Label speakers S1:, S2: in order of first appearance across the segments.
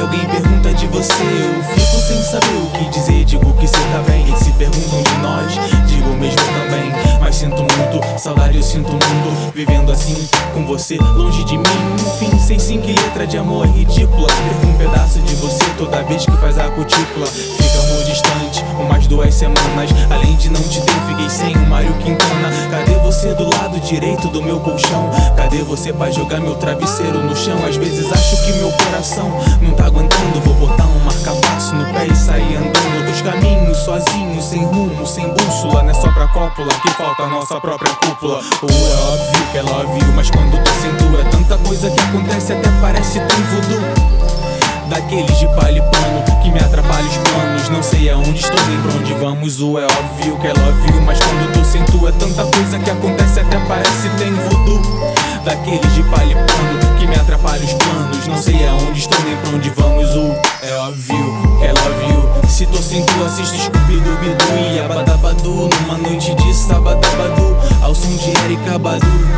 S1: alguém pergunta de você, eu fico sem saber o que dizer. Digo que cê tá bem. Se perguntam de nós, digo o mesmo também. Mas sinto muito, saudade eu sinto muito, vivendo assim com você longe de mim. Enfim, sei sim que letra de amor é ridícula. Perco um pedaço de você toda vez que faz a cutícula. Ficamos distante, umas 2 semanas. Além de não te ter, fiquei sem o Mário Quintana. Cadê você do lado direito do meu colchão? Cadê você pra jogar meu travesseiro no chão? Às vezes acho que meu coração não tá aguentando. Vou botar um marca-passo no pé e sair andando dos caminhos sozinho, sem rumo, sem bússola. Não é só pra cópula que falta a nossa própria cúpula. Ou é óbvio que ela ouviu, mas quando tô sem tu é tanta coisa que acontece, até parece tem voodoo. Daqueles de palha e pano que me atrapalha os planos. Não sei aonde estou nem pra onde vamos. O é óbvio que ela ouviu, mas quando tô sem tu é tanta coisa que acontece, até parece tem voodoo. Daqueles de palha e pano que me atrapalha os planos. Não sei aonde estou nem pra onde vamos. O é óbvio que ela ouviu. Se tô sem tu assisto Scooby-Doo e Abadabadu numa noite de sabadabadu ao som de Erykah Badu.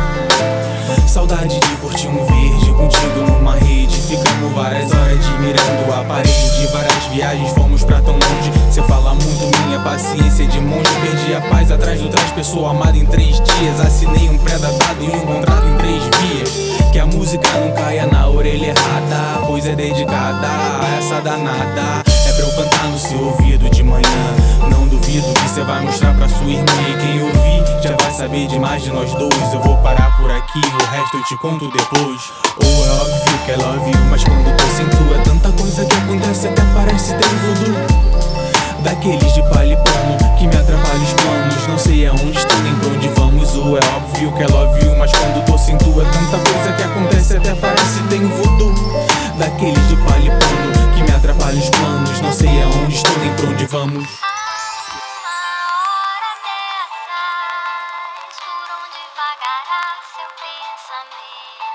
S1: Saudade de curtir um verde contigo numa rede. Ficamos várias horas admirando a parede. Várias viagens fomos pra tão longe. Cê fala muito, minha paciência de monge. Perdi a paz atrás do trás, pessoa amada em 3 dias. Assinei um pré-datado e um contrato em 3 vias. Que a música não caia na orelha errada, pois é dedicada a essa danada. É pra eu cantar no seu ouvido de manhã. Não duvido que cê vai mostrar pra sua irmã. E quem ouvir já vai saber demais de nós dois. Eu vou parar por aqui, o resto eu te conto depois. Ou é óbvio que ela ouviu, mas quando tô sem tu é tanta coisa que acontece, até parece ter voodoo. Daqueles de palha e pano que me atrapalha os planos. Não sei aonde estou nem pra onde vamos. O é óbvio que ela ouviu, mas quando tô sem tu é tanta coisa que acontece, até parece tem voodoo. Daqueles de palha e pano que me atrapalha os planos. Não sei aonde estou nem pra onde vamos.
S2: Por onde vagará seu pensamento?